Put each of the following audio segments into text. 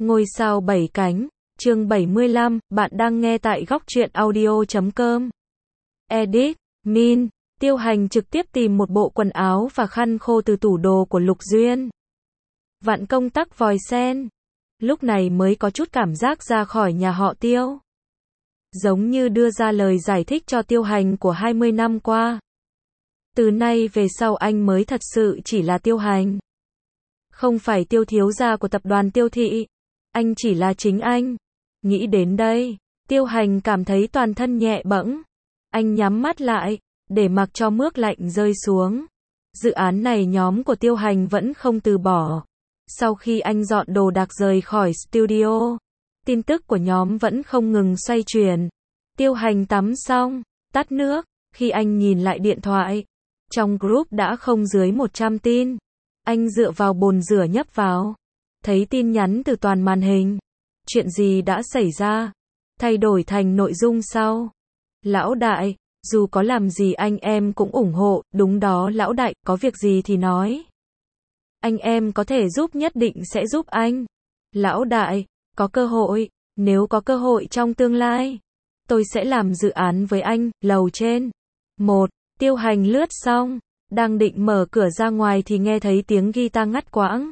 Ngôi sao 7 cánh, chương 75, bạn đang nghe tại góc truyện audio.com. Edit, Min, Tiêu Hành trực tiếp tìm một bộ quần áo và khăn khô từ tủ đồ của Lục Duyên. Vạn công tắc vòi sen. Lúc này mới có chút cảm giác ra khỏi nhà họ Tiêu. Giống như đưa ra lời giải thích cho Tiêu Hành của 20 năm qua. Từ nay về sau anh mới thật sự chỉ là Tiêu Hành. Không phải Tiêu thiếu gia của tập đoàn Tiêu thị. Anh chỉ là chính anh. Nghĩ đến đây, Tiêu Hành cảm thấy toàn thân nhẹ bẫng. Anh nhắm mắt lại, để mặc cho mướt lạnh rơi xuống. Dự án này nhóm của Tiêu Hành vẫn không từ bỏ. Sau khi anh dọn đồ đạc rời khỏi studio, tin tức của nhóm vẫn không ngừng xoay chuyển. Tiêu Hành tắm xong, tắt nước, khi anh nhìn lại điện thoại, trong group đã không dưới 100 tin. Anh dựa vào bồn rửa nhấp vào, thấy tin nhắn từ toàn màn hình. Chuyện gì đã xảy ra? Thay đổi thành nội dung sau. Lão đại, dù có làm gì anh em cũng ủng hộ, đúng đó lão đại, có việc gì thì nói. Anh em có thể giúp nhất định sẽ giúp anh. Lão đại, có cơ hội, nếu có cơ hội trong tương lai, tôi sẽ làm dự án với anh, lầu trên. Tiêu Hành lướt xong, đang định mở cửa ra ngoài thì nghe thấy tiếng guitar ngắt quãng.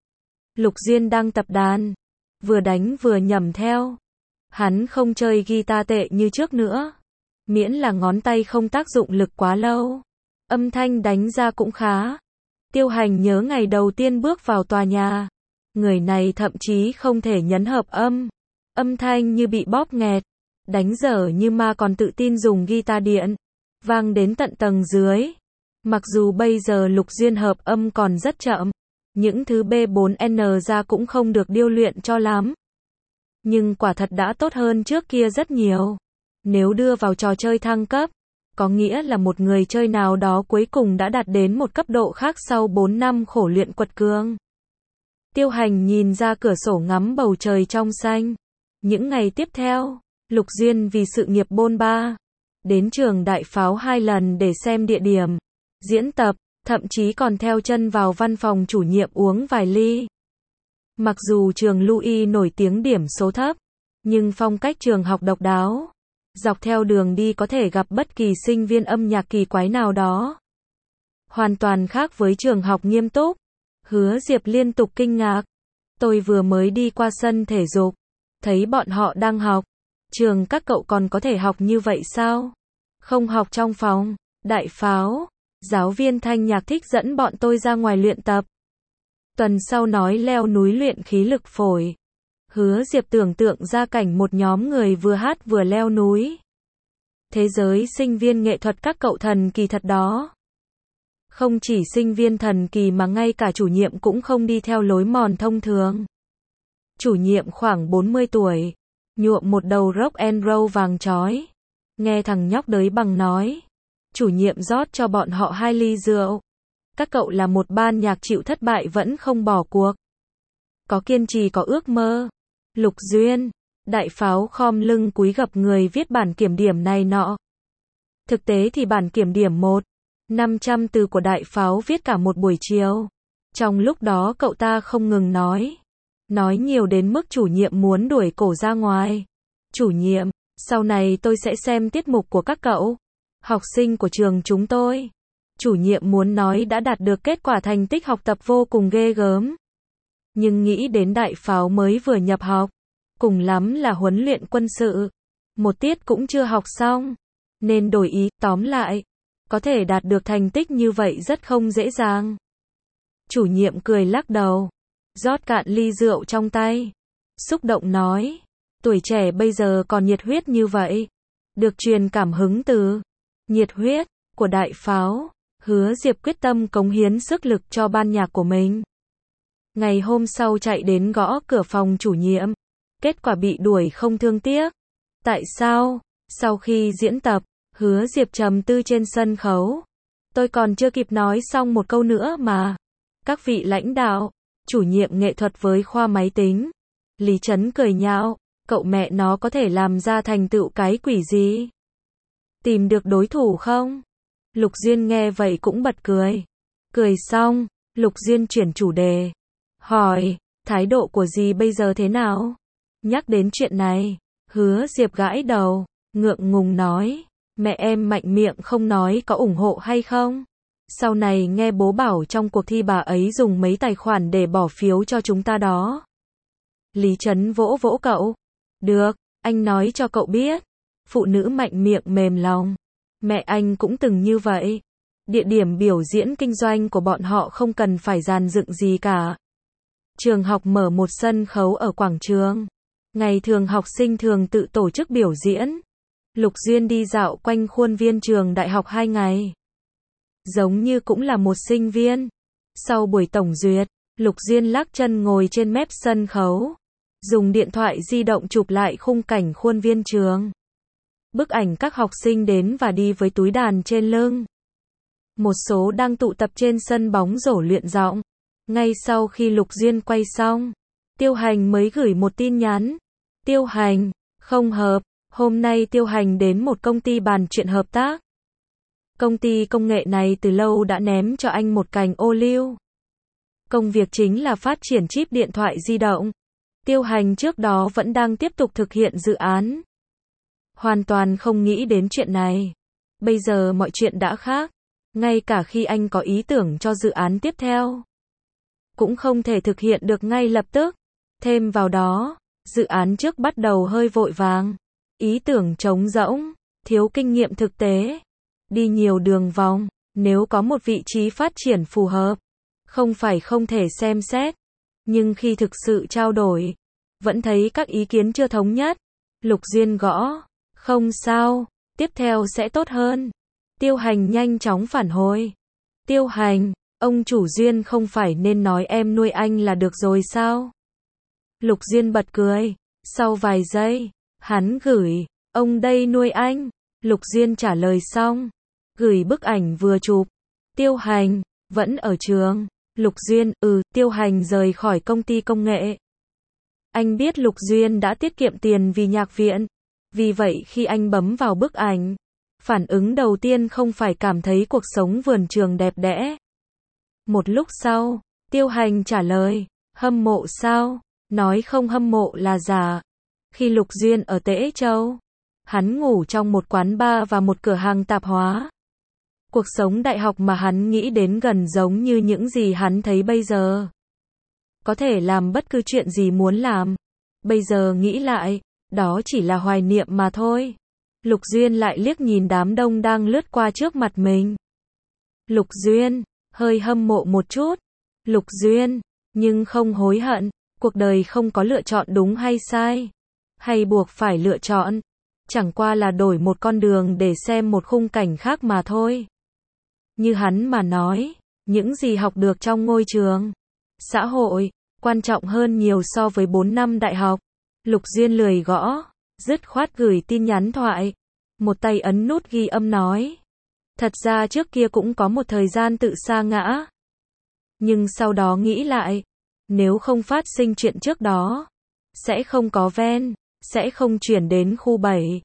Lục Duyên đang tập đàn, vừa đánh vừa nhẩm theo. Hắn không chơi guitar tệ như trước nữa, miễn là ngón tay không tác dụng lực quá lâu, âm thanh đánh ra cũng khá. Tiêu Hành nhớ ngày đầu tiên bước vào tòa nhà, người này thậm chí không thể nhấn hợp âm, âm thanh như bị bóp nghẹt, đánh dở như ma còn tự tin dùng guitar điện, vang đến tận tầng dưới. Mặc dù bây giờ Lục Duyên hợp âm còn rất chậm, những thứ B4N ra cũng không được điêu luyện cho lắm, nhưng quả thật đã tốt hơn trước kia rất nhiều. Nếu đưa vào trò chơi thăng cấp, có nghĩa là một người chơi nào đó cuối cùng đã đạt đến một cấp độ khác sau 4 năm khổ luyện quật cường. Tiêu Hành nhìn ra cửa sổ ngắm bầu trời trong xanh. Những ngày tiếp theo, Lục Duyên vì sự nghiệp bôn ba, đến trường Đại Pháo 2 lần để xem địa điểm, diễn tập, thậm chí còn theo chân vào văn phòng chủ nhiệm uống vài ly. Mặc dù trường Louis nổi tiếng điểm số thấp, nhưng phong cách trường học độc đáo. Dọc theo đường đi có thể gặp bất kỳ sinh viên âm nhạc kỳ quái nào đó. Hoàn toàn khác với trường học nghiêm túc. Hứa Diệp liên tục kinh ngạc. Tôi vừa mới đi qua sân thể dục, thấy bọn họ đang học. Trường các cậu còn có thể học như vậy sao? Không học trong phòng, Đại Pháo. Giáo viên thanh nhạc thích dẫn bọn tôi ra ngoài luyện tập. Tuần sau nói leo núi luyện khí lực phổi. Hứa Diệp tưởng tượng ra cảnh một nhóm người vừa hát vừa leo núi. Thế giới sinh viên nghệ thuật các cậu thần kỳ thật đó. Không chỉ sinh viên thần kỳ mà ngay cả chủ nhiệm cũng không đi theo lối mòn thông thường. Chủ nhiệm khoảng 40 tuổi, nhuộm một đầu rock and roll vàng chói. Nghe thằng nhóc đới bằng nói. Chủ nhiệm rót cho bọn họ 2 ly rượu. Các cậu là một ban nhạc chịu thất bại vẫn không bỏ cuộc. Có kiên trì có ước mơ. Lục Duyên, Đại Pháo khom lưng cúi gập người viết bản kiểm điểm này nọ. Thực tế thì bản kiểm điểm 500 từ của Đại Pháo viết cả một buổi chiều. Trong lúc đó cậu ta không ngừng nói. Nói nhiều đến mức chủ nhiệm muốn đuổi cổ ra ngoài. Chủ nhiệm, sau này tôi sẽ xem tiết mục của các cậu. Học sinh của trường chúng tôi. Chủ nhiệm muốn nói đã đạt được kết quả thành tích học tập vô cùng ghê gớm. Nhưng nghĩ đến Đại Pháo mới vừa nhập học, cùng lắm là huấn luyện quân sự, một tiết cũng chưa học xong, nên đổi ý, tóm lại, có thể đạt được thành tích như vậy rất không dễ dàng. Chủ nhiệm cười lắc đầu, rót cạn ly rượu trong tay, xúc động nói, tuổi trẻ bây giờ còn nhiệt huyết như vậy, được truyền cảm hứng từ nhiệt huyết của Đại Pháo. Hứa Diệp quyết tâm cống hiến sức lực cho ban nhạc của mình. Ngày hôm sau chạy đến gõ cửa phòng chủ nhiệm, kết quả bị đuổi không thương tiếc. Tại sao? Sau khi diễn tập, Hứa Diệp trầm tư trên sân khấu. Tôi còn chưa kịp nói xong một câu nữa mà. Các vị lãnh đạo, chủ nhiệm nghệ thuật với khoa máy tính. Lý Trấn cười nhạo, cậu mẹ nó có thể làm ra thành tựu cái quỷ gì? Tìm được đối thủ không? Lục Duyên nghe vậy cũng bật cười. Cười xong, Lục Duyên chuyển chủ đề. Hỏi, Thái độ của dì bây giờ thế nào? Nhắc đến chuyện này, Hứa Diệp gãi đầu, ngượng ngùng nói, mẹ em mạnh miệng không nói có ủng hộ hay không? Sau này nghe bố bảo trong cuộc thi bà ấy dùng mấy tài khoản để bỏ phiếu cho chúng ta đó. Lý Trấn vỗ vỗ cậu. Được, anh nói cho cậu biết. Phụ nữ mạnh miệng mềm lòng. Mẹ anh cũng từng như vậy. Địa điểm biểu diễn kinh doanh của bọn họ không cần phải dàn dựng gì cả. Trường học mở một sân khấu ở quảng trường. Ngày thường học sinh thường tự tổ chức biểu diễn. Lục Duyên đi dạo quanh khuôn viên trường đại học 2 ngày. Giống như cũng là một sinh viên. Sau buổi tổng duyệt, Lục Duyên lắc chân ngồi trên mép sân khấu. Dùng điện thoại di động chụp lại khung cảnh khuôn viên trường. Bức ảnh các học sinh đến và đi với túi đàn trên lưng. Một số đang tụ tập trên sân bóng rổ luyện giọng. Ngay sau khi Lục Duyên quay xong, Tiêu Hành mới gửi một tin nhắn. Tiêu Hành, không hợp, hôm nay Tiêu Hành đến một công ty bàn chuyện hợp tác. Công ty công nghệ này từ lâu đã ném cho anh một cành ô liu. Công việc chính là phát triển chip điện thoại di động. Tiêu Hành trước đó vẫn đang tiếp tục thực hiện dự án. Hoàn toàn không nghĩ đến chuyện này. Bây giờ mọi chuyện đã khác. Ngay cả khi anh có ý tưởng cho dự án tiếp theo, cũng không thể thực hiện được ngay lập tức. Thêm vào đó, dự án trước bắt đầu hơi vội vàng. Ý tưởng trống rỗng, thiếu kinh nghiệm thực tế. Đi nhiều đường vòng, nếu có một vị trí phát triển phù hợp, không phải không thể xem xét. Nhưng khi thực sự trao đổi, vẫn thấy các ý kiến chưa thống nhất. Lục Duyên gõ, không sao, tiếp theo sẽ tốt hơn. Tiêu Hành nhanh chóng phản hồi. Tiêu Hành, ông chủ Duyên không phải nên nói em nuôi anh là được rồi sao? Lục Duyên bật cười. Sau vài giây, hắn gửi, ông đây nuôi anh. Lục Duyên trả lời xong, gửi bức ảnh vừa chụp. Tiêu Hành, vẫn ở trường. Lục Duyên, Tiêu Hành rời khỏi công ty công nghệ. Anh biết Lục Duyên đã tiết kiệm tiền vì nhạc viện. Vì vậy khi anh bấm vào bức ảnh, phản ứng đầu tiên không phải cảm thấy cuộc sống vườn trường đẹp đẽ. Một lúc sau, Tiêu Hành trả lời, hâm mộ sao? Nói không hâm mộ là giả. Khi Lục Duyên ở Tế Châu, hắn ngủ trong một quán bar và một cửa hàng tạp hóa. Cuộc sống đại học mà hắn nghĩ đến gần giống như những gì hắn thấy bây giờ. Có thể làm bất cứ chuyện gì muốn làm. Bây giờ nghĩ lại, đó chỉ là hoài niệm mà thôi. Lục Duyên lại liếc nhìn đám đông đang lướt qua trước mặt mình. Lục Duyên, hơi hâm mộ một chút. Lục Duyên, nhưng không hối hận. Cuộc đời không có lựa chọn đúng hay sai, hay buộc phải lựa chọn. Chẳng qua là đổi một con đường để xem một khung cảnh khác mà thôi. Như hắn mà nói, những gì học được trong ngôi trường, xã hội, quan trọng hơn nhiều so với 4 năm đại học. Lục Duyên lười gõ, dứt khoát gửi tin nhắn thoại. Một tay ấn nút ghi âm nói. Thật ra trước kia cũng có một thời gian tự sa ngã. Nhưng sau đó nghĩ lại, nếu không phát sinh chuyện trước đó, sẽ không có Ven, sẽ không chuyển đến khu 7.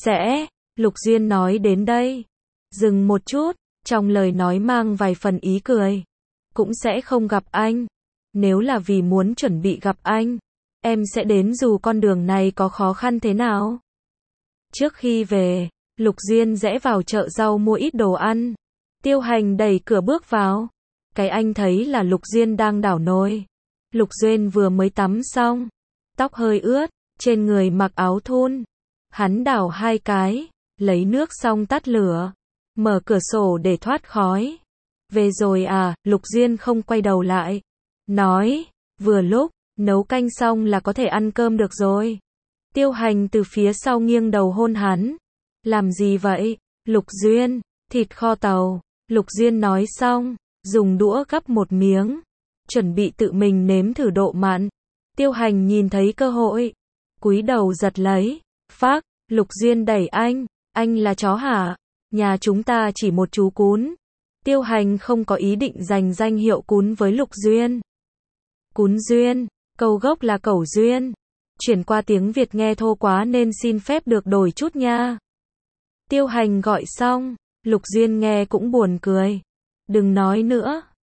Lục Duyên nói đến đây, dừng một chút, trong lời nói mang vài phần ý cười. Cũng sẽ không gặp anh. Nếu là vì muốn chuẩn bị gặp anh, em sẽ đến dù con đường này có khó khăn thế nào. Trước khi về, Lục Duyên rẽ vào chợ rau mua ít đồ ăn. Tiêu Hành đẩy cửa bước vào. Cái anh thấy là Lục Duyên đang đảo nồi. Lục Duyên vừa mới tắm xong, tóc hơi ướt, trên người mặc áo thun. Hắn đảo 2 cái, lấy nước xong tắt lửa, mở cửa sổ để thoát khói. Về rồi à? Lục Duyên không quay đầu lại, nói, vừa lúc, nấu canh xong là có thể ăn cơm được rồi. Tiêu Hành từ phía sau nghiêng đầu hôn hắn. Làm gì vậy? Lục Duyên, thịt kho tàu. Lục Duyên nói xong, dùng đũa gắp một miếng, chuẩn bị tự mình nếm thử độ mặn. Tiêu Hành nhìn thấy cơ hội, cúi đầu giật lấy. Phác, Lục Duyên đẩy anh là chó hả? Nhà chúng ta chỉ một chú cún. Tiêu Hành không có ý định dành danh hiệu cún với Lục Duyên. Cún Duyên, câu gốc là cẩu duyên. Chuyển qua tiếng Việt nghe thô quá nên xin phép được đổi chút nha. Tiêu Hành gọi xong, Lục Duyên nghe cũng buồn cười. Đừng nói nữa,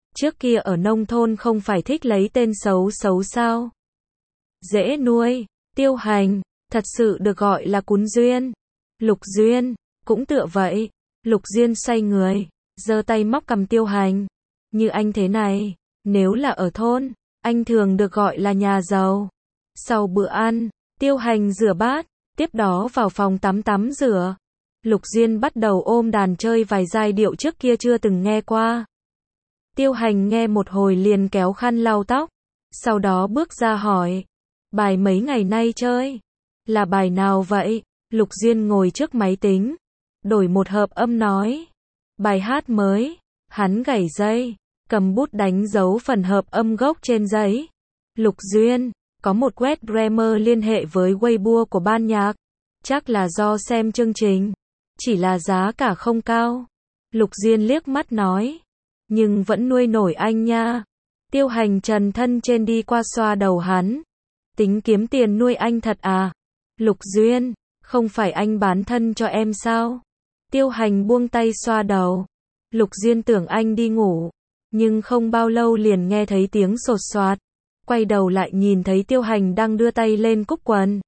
Trước kia ở nông thôn không phải thích lấy tên xấu xấu sao? Dễ nuôi, Tiêu Hành, thật sự được gọi là Cún Duyên. Lục Duyên, cũng tựa vậy. Lục Duyên xoay người, giơ tay móc cằm Tiêu Hành. Như anh thế này, nếu là ở thôn, anh thường được gọi là nhà giàu. Sau bữa ăn, Tiêu Hành rửa bát, tiếp đó vào phòng tắm tắm rửa. Lục Duyên bắt đầu ôm đàn chơi vài giai điệu trước kia chưa từng nghe qua. Tiêu Hành nghe một hồi liền kéo khăn lau tóc, sau đó bước ra hỏi, bài mấy ngày nay chơi, là bài nào vậy? Lục Duyên ngồi trước máy tính, đổi một hợp âm nói, bài hát mới. Hắn gảy dây, cầm bút đánh dấu phần hợp âm gốc trên giấy. Lục Duyên, có một web Grammer liên hệ với Weibo của ban nhạc, chắc là do xem chương trình, chỉ là giá cả không cao. Lục Duyên liếc mắt nói, nhưng vẫn nuôi nổi anh nha. Tiêu Hành trần thân trên đi qua xoa đầu hắn, tính kiếm tiền nuôi anh thật à? Lục Duyên, không phải anh bán thân cho em sao? Tiêu Hành buông tay xoa đầu. Lục Duyên tưởng anh đi ngủ, nhưng không bao lâu liền nghe thấy tiếng sột soạt, quay đầu lại nhìn thấy Tiêu Hành đang đưa tay lên cúc quần.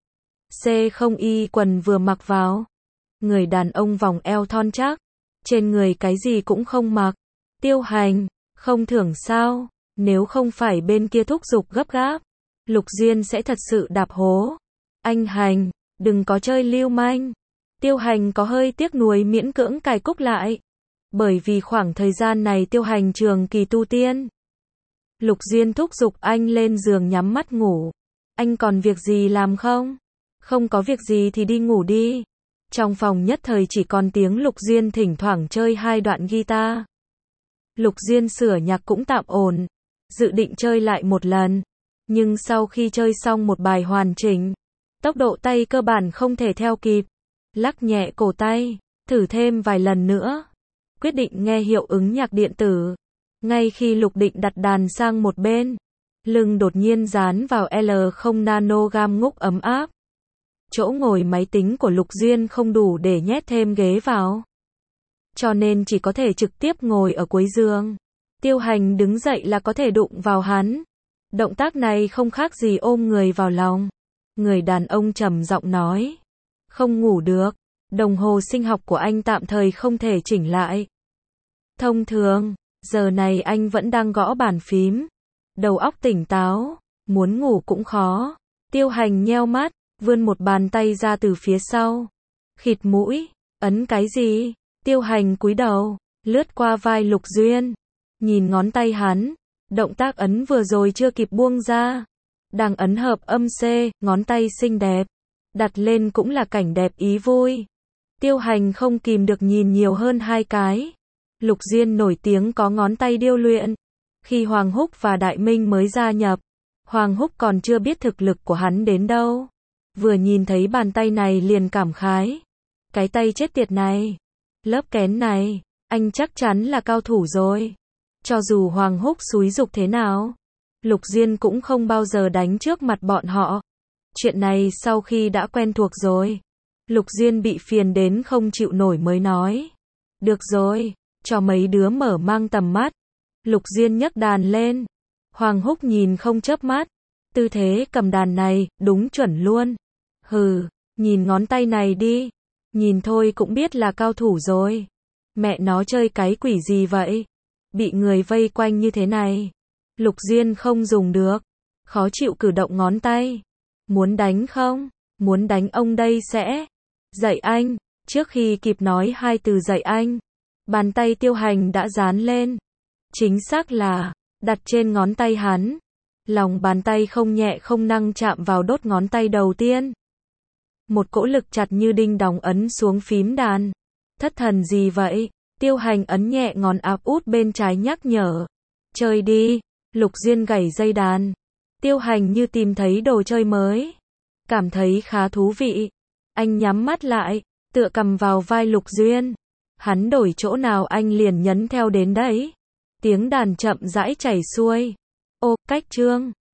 C0Y quần vừa mặc vào, người đàn ông vòng eo thon chắc, trên người cái gì cũng không mặc. Tiêu Hành, không thưởng sao? Nếu không phải bên kia thúc giục gấp gáp, Lục Duyên sẽ thật sự đạp hố. Anh Hành, đừng có chơi lưu manh. Tiêu Hành có hơi tiếc nuối miễn cưỡng cài cúc lại, bởi vì khoảng thời gian này Tiêu Hành trường kỳ tu tiên. Lục Duyên thúc giục anh lên giường nhắm mắt ngủ. Anh còn việc gì làm không? Không có việc gì thì đi ngủ đi. Trong phòng nhất thời chỉ còn tiếng Lục Duyên thỉnh thoảng chơi hai đoạn guitar. Lục Duyên sửa nhạc cũng tạm ổn, dự định chơi lại một lần, nhưng sau khi chơi xong một bài hoàn chỉnh, tốc độ tay cơ bản không thể theo kịp. Lắc nhẹ cổ tay, thử thêm vài lần nữa. Quyết định nghe hiệu ứng nhạc điện tử. Ngay khi Lục định đặt đàn sang một bên, lưng đột nhiên dán vào L0 nano gam ngúc ấm áp. Chỗ ngồi máy tính của Lục Duyên không đủ để nhét thêm ghế vào, cho nên chỉ có thể trực tiếp ngồi ở cuối giường. Tiêu Hành đứng dậy là có thể đụng vào hắn. Động tác này không khác gì ôm người vào lòng. Người đàn ông trầm giọng nói, không ngủ được, đồng hồ sinh học của anh tạm thời không thể chỉnh lại. Thông thường, giờ này anh vẫn đang gõ bàn phím, đầu óc tỉnh táo, muốn ngủ cũng khó. Tiêu Hành nheo mắt, vươn một bàn tay ra từ phía sau, khịt mũi, ấn cái gì? Tiêu Hành cúi đầu, lướt qua vai Lục Duyên, nhìn ngón tay hắn, động tác ấn vừa rồi chưa kịp buông ra, đang ấn hợp âm C, ngón tay xinh đẹp, đặt lên cũng là cảnh đẹp ý vui. Tiêu Hành không kìm được nhìn nhiều hơn hai cái. Lục Duyên nổi tiếng có ngón tay điêu luyện. Khi Hoàng Húc và Đại Minh mới gia nhập, Hoàng Húc còn chưa biết thực lực của hắn đến đâu. Vừa nhìn thấy bàn tay này liền cảm khái. Cái tay chết tiệt này, lớp kén này, anh chắc chắn là cao thủ rồi. Cho dù Hoàng Húc xúi giục thế nào, Lục Duyên cũng không bao giờ đánh trước mặt bọn họ. Chuyện này sau khi đã quen thuộc rồi, Lục Duyên bị phiền đến không chịu nổi mới nói, được rồi, cho mấy đứa mở mang tầm mắt. Lục Duyên nhấc đàn lên. Hoàng Húc nhìn không chớp mắt. Tư thế cầm đàn này, đúng chuẩn luôn. Hừ, nhìn ngón tay này đi. Nhìn thôi cũng biết là cao thủ rồi. Mẹ nó chơi cái quỷ gì vậy? Bị người vây quanh như thế này, Lục Duyên không dùng được. Khó chịu cử động ngón tay. Muốn đánh không? Muốn đánh ông đây sẽ dạy anh. Trước khi kịp nói hai từ dạy anh, bàn tay Tiêu Hành đã dán lên. Chính xác là đặt trên ngón tay hắn. Lòng bàn tay không nhẹ không nặng chạm vào đốt ngón tay đầu tiên. Một cỗ lực chặt như đinh đóng ấn xuống phím đàn. Thất thần gì vậy? Tiêu Hành ấn nhẹ ngón áp út bên trái nhắc nhở. Chơi đi. Lục Duyên gảy dây đàn. Tiêu Hành như tìm thấy đồ chơi mới, cảm thấy khá thú vị. Anh nhắm mắt lại, tựa cầm vào vai Lục Duyên. Hắn đổi chỗ nào anh liền nhấn theo đến đấy. Tiếng đàn chậm rãi chảy xuôi. Ô, cách chương